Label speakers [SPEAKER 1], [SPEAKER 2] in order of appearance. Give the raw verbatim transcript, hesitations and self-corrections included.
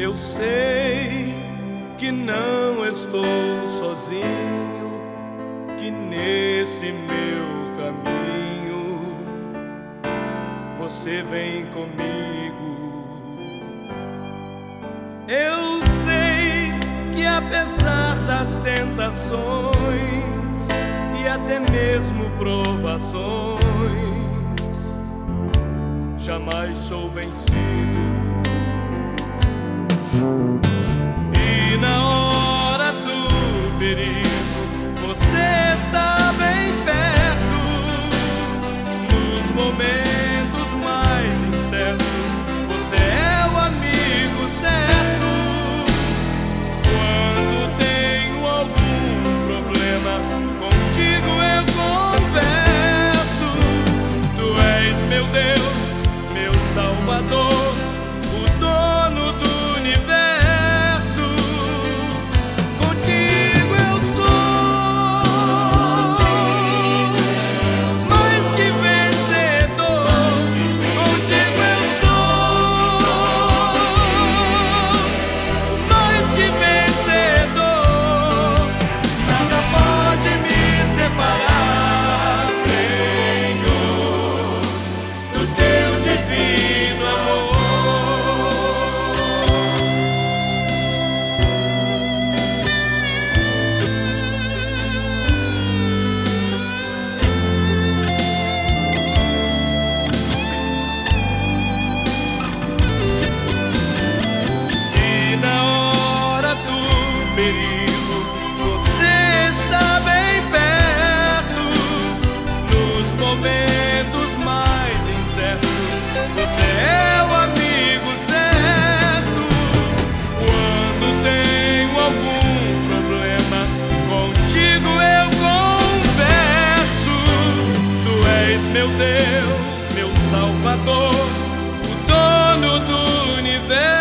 [SPEAKER 1] Eu sei que não estou sozinho, que nesse meu caminho você vem comigo. Eu sei que apesar das tentações e até mesmo provações, jamais sou vencido. E na hora do perigo, você está bem perto. Nos momentos mais incertos, você é o amigo certo. Quando tenho algum problema, contigo eu converso. Tu és meu Deus, meu Salvador, o dono do universo. Contigo eu sou mais que vencedor. Contigo eu sou mais que vencedor. Nada pode me separar, Senhor, do teu divino amor. E na hora do perigo, você está bem perto. Nos momentos mais incertos, você é o amigo certo. Quando tenho algum problema, contigo eu converso. Tu és meu Deus, meu Salvador, o dono do universo.